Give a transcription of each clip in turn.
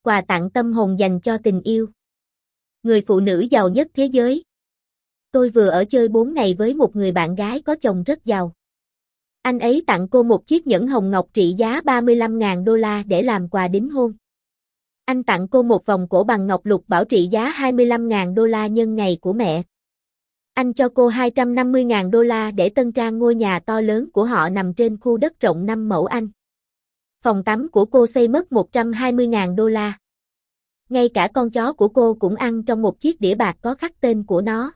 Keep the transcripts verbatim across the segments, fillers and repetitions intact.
quà tặng tâm hồn dành cho tình yêu. Người phụ nữ giàu nhất thế giới. Tôi vừa ở chơi bốn ngày với một người bạn gái có chồng rất giàu. Anh ấy tặng cô một chiếc nhẫn hồng ngọc trị giá ba mươi lăm nghìn đô la để làm quà đính hôn. Anh tặng cô một vòng cổ bằng ngọc lục bảo trị giá hai mươi lăm nghìn đô la nhân ngày của mẹ. Anh cho cô hai trăm năm mươi nghìn đô la để tân trang ngôi nhà to lớn của họ nằm trên khu đất rộng năm mẫu Anh. Phòng tắm của cô xây mất một trăm hai mươi nghìn đô la. Ngay cả con chó của cô cũng ăn trong một chiếc đĩa bạc có khắc tên của nó.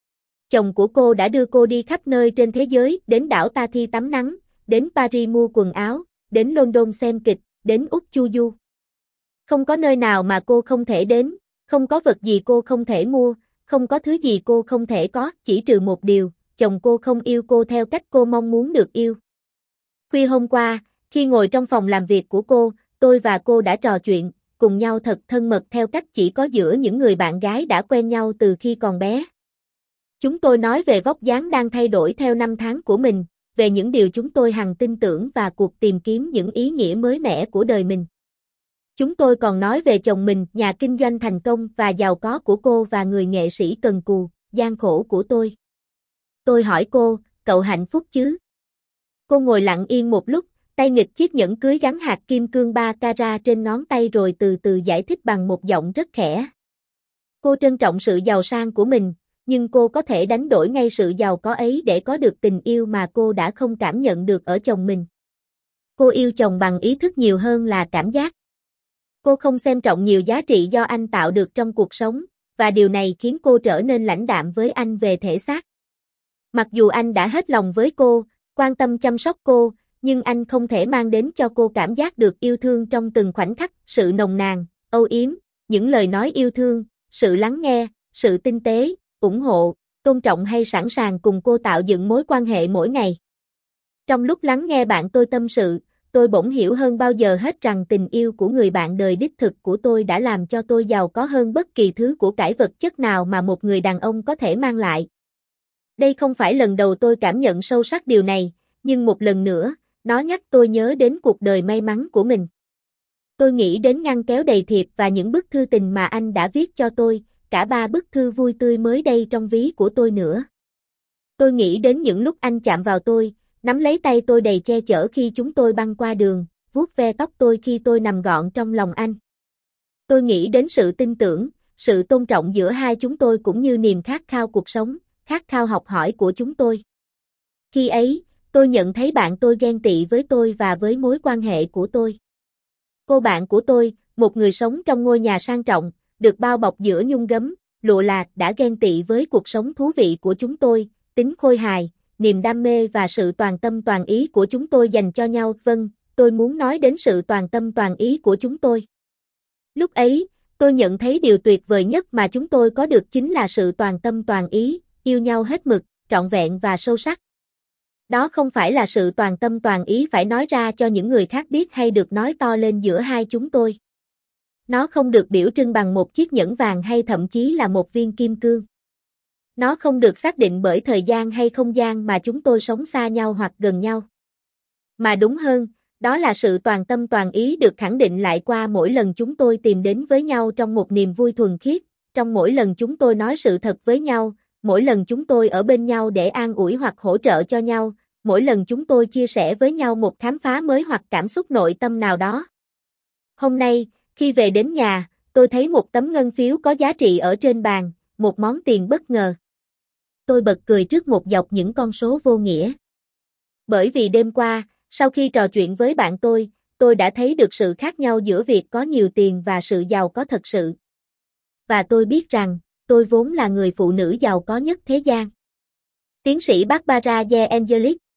Chồng của cô đã đưa cô đi khắp nơi trên thế giới, đến đảo Tathi tắm nắng, đến Paris mua quần áo, đến London xem kịch, đến Úc chu du. Không có nơi nào mà cô không thể đến, không có vật gì cô không thể mua, không có thứ gì cô không thể có, chỉ trừ một điều, chồng cô không yêu cô theo cách cô mong muốn được yêu. Khuya hôm qua, khi ngồi trong phòng làm việc của cô, tôi và cô đã trò chuyện, cùng nhau thật thân mật theo cách chỉ có giữa những người bạn gái đã quen nhau từ khi còn bé. Chúng tôi nói về vóc dáng đang thay đổi theo năm tháng của mình, về những điều chúng tôi hằng tin tưởng và cuộc tìm kiếm những ý nghĩa mới mẻ của đời mình. Chúng tôi còn nói về chồng mình, nhà kinh doanh thành công và giàu có của cô và người nghệ sĩ cần cù, gian khổ của tôi. Tôi hỏi cô, cậu hạnh phúc chứ? Cô ngồi lặng yên một lúc, tay nghịch chiếc nhẫn cưới gắn hạt kim cương ba carat trên ngón tay rồi từ từ giải thích bằng một giọng rất khẽ. Cô trân trọng sự giàu sang của mình, nhưng cô có thể đánh đổi ngay sự giàu có ấy để có được tình yêu mà cô đã không cảm nhận được ở chồng mình. Cô yêu chồng bằng ý thức nhiều hơn là cảm giác. Cô không xem trọng nhiều giá trị do anh tạo được trong cuộc sống, và điều này khiến cô trở nên lãnh đạm với anh về thể xác. Mặc dù anh đã hết lòng với cô, quan tâm chăm sóc cô, nhưng anh không thể mang đến cho cô cảm giác được yêu thương trong từng khoảnh khắc, sự nồng nàn, âu yếm, những lời nói yêu thương, sự lắng nghe, sự tinh tế, ủng hộ, tôn trọng hay sẵn sàng cùng cô tạo dựng mối quan hệ mỗi ngày. Trong lúc lắng nghe bạn tôi tâm sự, tôi bỗng hiểu hơn bao giờ hết rằng tình yêu của người bạn đời đích thực của tôi đã làm cho tôi giàu có hơn bất kỳ thứ của cải vật chất nào mà một người đàn ông có thể mang lại. Đây không phải lần đầu tôi cảm nhận sâu sắc điều này, nhưng một lần nữa, nó nhắc tôi nhớ đến cuộc đời may mắn của mình. Tôi nghĩ đến ngăn kéo đầy thiệp và những bức thư tình mà anh đã viết cho tôi, cả ba bức thư vui tươi mới đây trong ví của tôi nữa. Tôi nghĩ đến những lúc anh chạm vào tôi, nắm lấy tay tôi đầy che chở khi chúng tôi băng qua đường, vuốt ve tóc tôi khi tôi nằm gọn trong lòng anh. Tôi nghĩ đến sự tin tưởng, sự tôn trọng giữa hai chúng tôi cũng như niềm khát khao cuộc sống, khát khao học hỏi của chúng tôi. Khi ấy, tôi nhận thấy bạn tôi ghen tị với tôi và với mối quan hệ của tôi. Cô bạn của tôi, một người sống trong ngôi nhà sang trọng, được bao bọc giữa nhung gấm, lụa lạc đã ghen tị với cuộc sống thú vị của chúng tôi, tính khôi hài, niềm đam mê và sự toàn tâm toàn ý của chúng tôi dành cho nhau. Vâng, tôi muốn nói đến sự toàn tâm toàn ý của chúng tôi. Lúc ấy, tôi nhận thấy điều tuyệt vời nhất mà chúng tôi có được chính là sự toàn tâm toàn ý, yêu nhau hết mực, trọn vẹn và sâu sắc. Đó không phải là sự toàn tâm toàn ý phải nói ra cho những người khác biết hay được nói to lên giữa hai chúng tôi. Nó không được biểu trưng bằng một chiếc nhẫn vàng hay thậm chí là một viên kim cương. Nó không được xác định bởi thời gian hay không gian mà chúng tôi sống xa nhau hoặc gần nhau. Mà đúng hơn, đó là sự toàn tâm toàn ý được khẳng định lại qua mỗi lần chúng tôi tìm đến với nhau trong một niềm vui thuần khiết, trong mỗi lần chúng tôi nói sự thật với nhau, mỗi lần chúng tôi ở bên nhau để an ủi hoặc hỗ trợ cho nhau, mỗi lần chúng tôi chia sẻ với nhau một khám phá mới hoặc cảm xúc nội tâm nào đó. Hôm nay, khi về đến nhà, tôi thấy một tấm ngân phiếu có giá trị ở trên bàn, một món tiền bất ngờ. Tôi bật cười trước một dọc những con số vô nghĩa. Bởi vì đêm qua, sau khi trò chuyện với bạn tôi, tôi đã thấy được sự khác nhau giữa việc có nhiều tiền và sự giàu có thật sự. Và tôi biết rằng, tôi vốn là người phụ nữ giàu có nhất thế gian. Tiến sĩ Barbara De Angelis